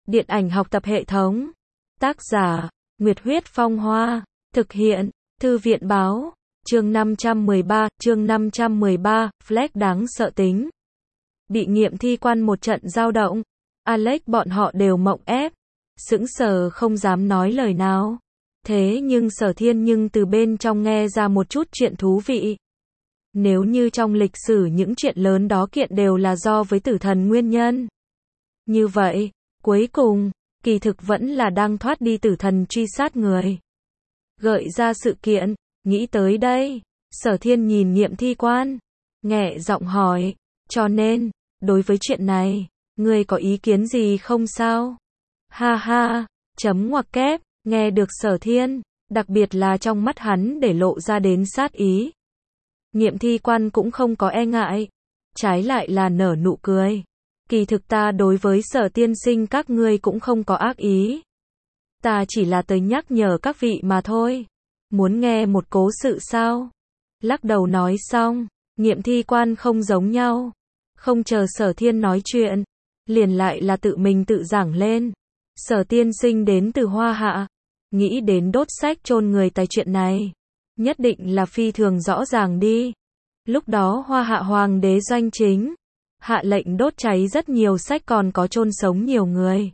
Điện ảnh học tập hệ thống. Tác giả, Nguyệt Huyết Phong Hoa. Thực hiện, Thư viện Báo. Chương 513, Flex đáng sợ tính. Bị nghiệm thi quan một trận dao động. Alex bọn họ đều mộng ép. Sững sờ không dám nói lời nào. Thế nhưng Sở Thiên từ bên trong nghe ra một chút chuyện thú vị. Nếu như trong lịch sử những chuyện lớn đó kiện đều là do với tử thần nguyên nhân. Như vậy, cuối cùng, kỳ thực vẫn là đang thoát đi tử thần truy sát người. Gợi ra sự kiện, nghĩ tới đây, Sở Thiên nhìn nghiệm thi quan, nhẹ giọng hỏi, cho nên, đối với chuyện này, ngươi có ý kiến gì không sao? Ha ha, chấm ngoặc kép, nghe được Sở Thiên, đặc biệt là trong mắt hắn để lộ ra đến sát ý. Nghiệm thi quan cũng không có e ngại, trái lại là nở nụ cười. Kỳ thực ta đối với Sở tiên sinh các ngươi cũng không có ác ý. Ta chỉ là tới nhắc nhở các vị mà thôi. Muốn nghe một cố sự sao? Lắc đầu nói xong, nghiệm thi quan không giống nhau. Không chờ Sở Thiên nói chuyện, liền lại là tự mình tự giảng lên. Sở tiên sinh đến từ Hoa Hạ, nghĩ đến đốt sách chôn người tại chuyện này. Nhất định là phi thường rõ ràng đi. Lúc đó Hoa Hạ hoàng đế Doanh Chính hạ lệnh đốt cháy rất nhiều sách còn có chôn sống nhiều người.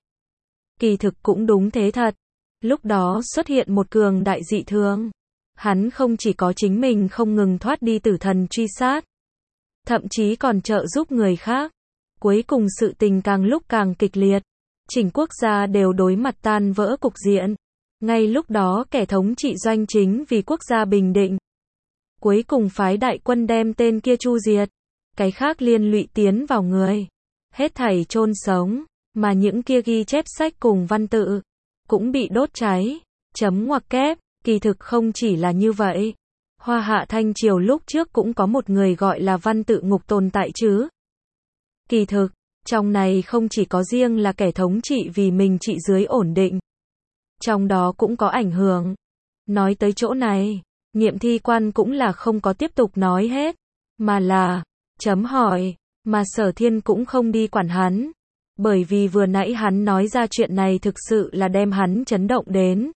Kỳ thực cũng đúng thế thật. Lúc đó xuất hiện một cường đại dị thường. Hắn không chỉ có chính mình không ngừng thoát đi tử thần truy sát, thậm chí còn trợ giúp người khác. Cuối cùng sự tình càng lúc càng kịch liệt. Chỉnh quốc gia đều đối mặt tan vỡ cục diện. Ngay lúc đó kẻ thống trị Doanh Chính vì quốc gia bình định. Cuối cùng phái đại quân đem tên kia chu diệt. Cái khác liên lụy tiến vào người. Hết thảy chôn sống. Mà những kia ghi chép sách cùng văn tự cũng bị đốt cháy. Chấm ngoặc kép. Kỳ thực không chỉ là như vậy. Hoa Hạ Thanh Triều lúc trước cũng có một người gọi là Văn Tự Ngục tồn tại chứ. Kỳ thực, trong này không chỉ có riêng là kẻ thống trị vì mình trị dưới ổn định. Trong đó cũng có ảnh hưởng. Nói tới chỗ này, nghiệm thi quan cũng là không có tiếp tục nói hết. Mà là, chấm hỏi, mà Sở Thiên cũng không đi quản hắn. Bởi vì vừa nãy hắn nói ra chuyện này thực sự là đem hắn chấn động đến.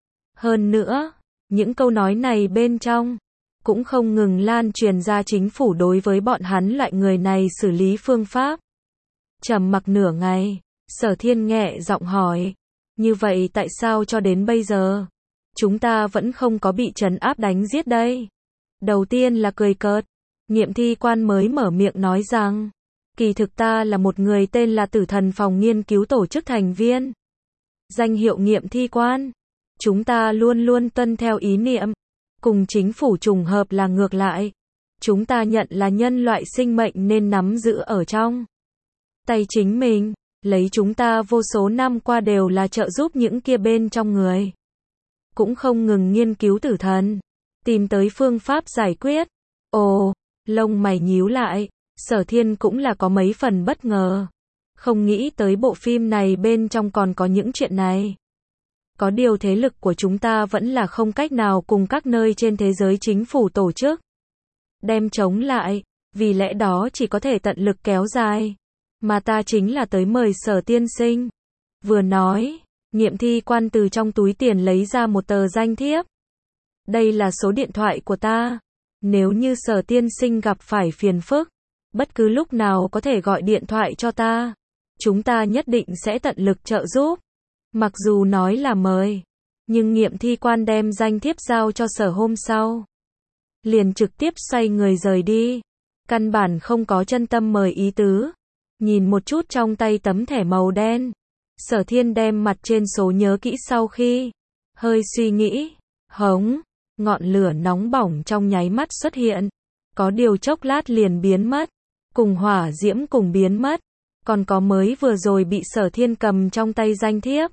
Hơn nữa, những câu nói này bên trong, cũng không ngừng lan truyền ra chính phủ đối với bọn hắn loại người này xử lý phương pháp. Trầm mặc nửa ngày, Sở Thiên nhẹ giọng hỏi, như vậy tại sao cho đến bây giờ, chúng ta vẫn không có bị trấn áp đánh giết đây? Đầu tiên là cười cợt, nghiệm thi quan mới mở miệng nói rằng, kỳ thực ta là một người tên là Tử Thần Phòng nghiên cứu tổ chức thành viên. Danh hiệu nghiệm thi quan. Chúng ta luôn luôn tuân theo ý niệm, cùng chính phủ trùng hợp là ngược lại. Chúng ta nhận là nhân loại sinh mệnh nên nắm giữ ở trong tay chính mình, lấy chúng ta vô số năm qua đều là trợ giúp những kia bên trong người. Cũng không ngừng nghiên cứu tử thần, tìm tới phương pháp giải quyết. Ồ, lông mày nhíu lại, Sở Thiên cũng là có mấy phần bất ngờ. Không nghĩ tới bộ phim này bên trong còn có những chuyện này. Có điều thế lực của chúng ta vẫn là không cách nào cùng các nơi trên thế giới chính phủ tổ chức đem chống lại, vì lẽ đó chỉ có thể tận lực kéo dài. Mà ta chính là tới mời Sở tiên sinh. Vừa nói, nghiệm thi quan từ trong túi tiền lấy ra một tờ danh thiếp. Đây là số điện thoại của ta. Nếu như Sở tiên sinh gặp phải phiền phức, bất cứ lúc nào có thể gọi điện thoại cho ta. Chúng ta nhất định sẽ tận lực trợ giúp. Mặc dù nói là mời, nhưng nghiệm thi quan đem danh thiếp giao cho Sở hôm sau. Liền trực tiếp xoay người rời đi. Căn bản không có chân tâm mời ý tứ. Nhìn một chút trong tay tấm thẻ màu đen. Sở Thiên đem mặt trên số nhớ kỹ sau khi hơi suy nghĩ. Hống, ngọn lửa nóng bỏng trong nháy mắt xuất hiện. Có điều chốc lát liền biến mất. Cùng hỏa diễm cùng biến mất. Còn có mới vừa rồi bị Sở Thiên cầm trong tay danh thiếp.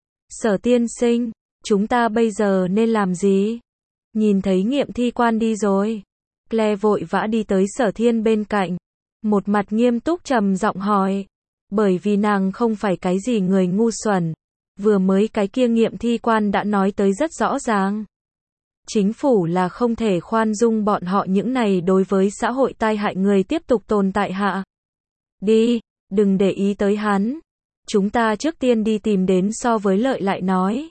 Sở tiên sinh, chúng ta bây giờ nên làm gì? Nhìn thấy nghiệm thi quan đi rồi. Claire vội vã đi tới Sở Thiên bên cạnh. Một mặt nghiêm túc trầm giọng hỏi. Bởi vì nàng không phải cái gì người ngu xuẩn. Vừa mới cái kia nghiệm thi quan đã nói tới rất rõ ràng. Chính phủ là không thể khoan dung bọn họ những này đối với xã hội tai hại người tiếp tục tồn tại hạ. Đi, đừng để ý tới hắn. Chúng ta trước tiên đi tìm đến So với Lợi lại nói.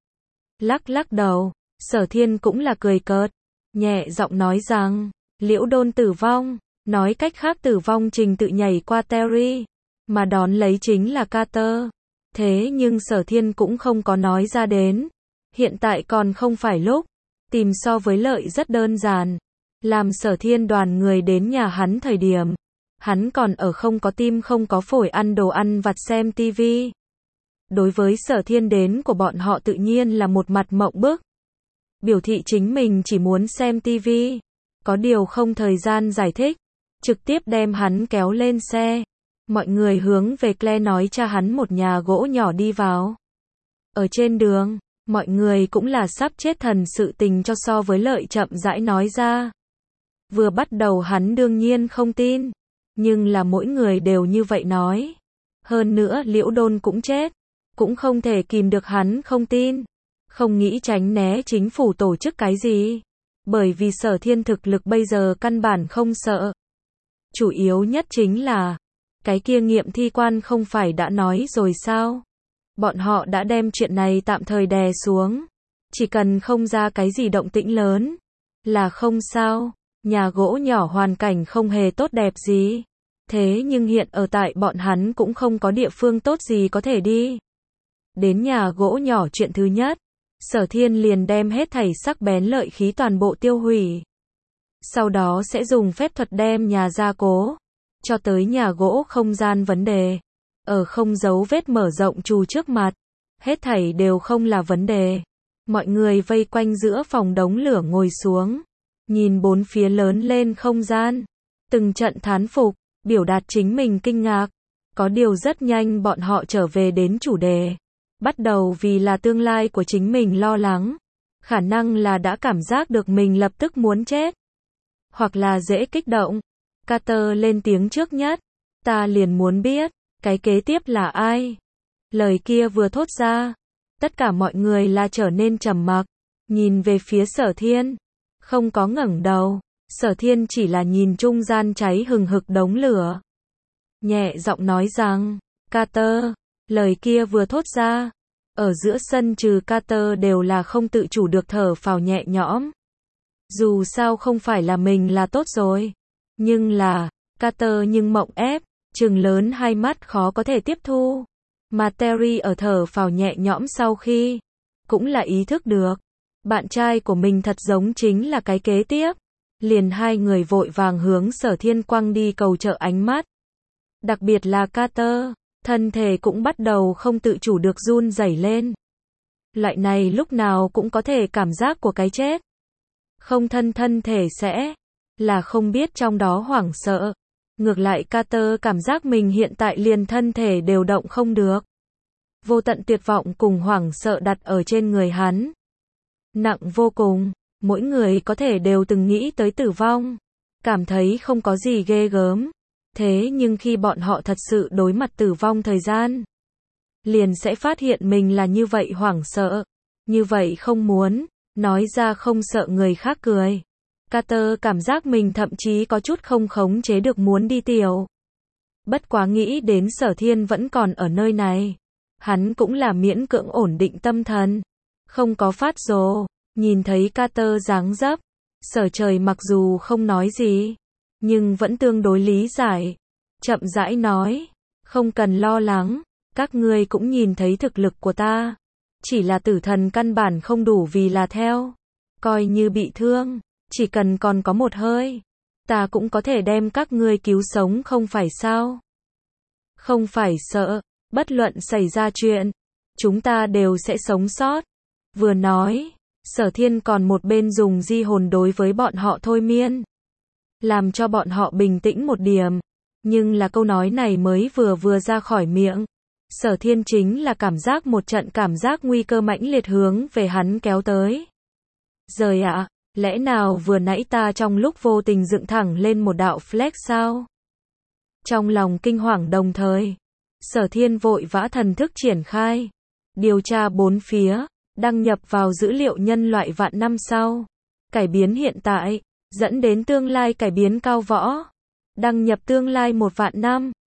Lắc lắc đầu, Sở Thiên cũng là cười cợt, nhẹ giọng nói rằng, Liễu Đôn tử vong, nói cách khác tử vong trình tự nhảy qua Terry, mà đón lấy chính là Carter. Thế nhưng Sở Thiên cũng không có nói ra đến. Hiện tại còn không phải lúc. Tìm So với Lợi rất đơn giản. Làm Sở Thiên đoàn người đến nhà hắn thời điểm, hắn còn ở không có tim không có phổi ăn đồ ăn vặt xem tivi. Đối với Sở Thiên đến của bọn họ tự nhiên là một mặt mộng bức. Biểu thị chính mình chỉ muốn xem tivi. Có điều không thời gian giải thích. Trực tiếp đem hắn kéo lên xe. Mọi người hướng về Claire nói cha hắn một nhà gỗ nhỏ đi vào. Ở trên đường, mọi người cũng là sắp chết thần sự tình cho So với Lợi chậm rãi nói ra. Vừa bắt đầu hắn đương nhiên không tin. Nhưng là mỗi người đều như vậy nói. Hơn nữa Liễu Đôn cũng chết. Cũng không thể kìm được hắn không tin. Không nghĩ tránh né chính phủ tổ chức cái gì. Bởi vì Sở Thiên thực lực bây giờ căn bản không sợ. Chủ yếu nhất chính là cái kia nghiệm thi quan không phải đã nói rồi sao? Bọn họ đã đem chuyện này tạm thời đè xuống. Chỉ cần không ra cái gì động tĩnh lớn. Là không sao. Nhà gỗ nhỏ hoàn cảnh không hề tốt đẹp gì. Thế nhưng hiện ở tại bọn hắn cũng không có địa phương tốt gì có thể đi. Đến nhà gỗ nhỏ chuyện thứ nhất. Sở Thiên liền đem hết thảy sắc bén lợi khí toàn bộ tiêu hủy. Sau đó sẽ dùng phép thuật đem nhà gia cố. Cho tới nhà gỗ không gian vấn đề. Ở không dấu vết mở rộng trù trước mặt. Hết thảy đều không là vấn đề. Mọi người vây quanh giữa phòng đống lửa ngồi xuống. Nhìn bốn phía lớn lên không gian. Từng trận thán phục, biểu đạt chính mình kinh ngạc. Có điều rất nhanh bọn họ trở về đến chủ đề. Bắt đầu vì là tương lai của chính mình lo lắng. Khả năng là đã cảm giác được mình lập tức muốn chết. Hoặc là dễ kích động. Carter lên tiếng trước nhất. Ta liền muốn biết, cái kế tiếp là ai? Lời kia vừa thốt ra. Tất cả mọi người là trở nên trầm mặc. Nhìn về phía Sở Thiên. Không có ngẩng đầu. Sở Thiên chỉ là nhìn trung gian cháy hừng hực đống lửa. Nhẹ giọng nói rằng, Carter. Lời kia vừa thốt ra. Ở giữa sân trừ Carter đều là không tự chủ được thở phào nhẹ nhõm. Dù sao không phải là mình là tốt rồi. Nhưng là, Carter nhưng mộng ép, trừng lớn hai mắt khó có thể tiếp thu. Mà Terry ở thở phào nhẹ nhõm sau khi, cũng là ý thức được. Bạn trai của mình thật giống chính là cái kế tiếp. Liền hai người vội vàng hướng Sở Thiên quăng đi cầu trợ ánh mắt. Đặc biệt là Carter, thân thể cũng bắt đầu không tự chủ được run rẩy lên. Loại này lúc nào cũng có thể cảm giác của cái chết. Không thân thể sẽ là không biết trong đó hoảng sợ. Ngược lại Carter cảm giác mình hiện tại liền thân thể đều động không được. Vô tận tuyệt vọng cùng hoảng sợ đặt ở trên người hắn. Nặng vô cùng, mỗi người có thể đều từng nghĩ tới tử vong. Cảm thấy không có gì ghê gớm. Thế nhưng khi bọn họ thật sự đối mặt tử vong thời gian, liền sẽ phát hiện mình là như vậy hoảng sợ. Như vậy không muốn, nói ra không sợ người khác cười. Carter cảm giác mình thậm chí có chút không khống chế được muốn đi tiểu. Bất quá nghĩ đến Sở Thiên vẫn còn ở nơi này. Hắn cũng là miễn cưỡng ổn định tâm thần. Không có phát rồ. Nhìn thấy Carter dáng dấp. Sở Trời mặc dù không nói gì, nhưng vẫn tương đối lý giải. Chậm rãi nói. Không cần lo lắng. Các ngươi cũng nhìn thấy thực lực của ta. Chỉ là tử thần căn bản không đủ vì là theo. Coi như bị thương. Chỉ cần còn có một hơi. Ta cũng có thể đem các ngươi cứu sống không phải sao? Không phải sợ. Bất luận xảy ra chuyện. Chúng ta đều sẽ sống sót. Vừa nói. Sở Thiên còn một bên dùng di hồn đối với bọn họ thôi miên. Làm cho bọn họ bình tĩnh một điểm. Nhưng là câu nói này mới vừa ra khỏi miệng. Sở Thiên chính là cảm giác một trận cảm giác nguy cơ mãnh liệt hướng về hắn kéo tới. Giời ạ, lẽ nào vừa nãy ta trong lúc vô tình dựng thẳng lên một đạo flex sao? Trong lòng kinh hoàng đồng thời, Sở Thiên vội vã thần thức triển khai. Điều tra bốn phía, đăng nhập vào dữ liệu nhân loại vạn năm sau. Cải biến hiện tại, dẫn đến tương lai cải biến cao võ. Đăng nhập tương lai 1 vạn năm.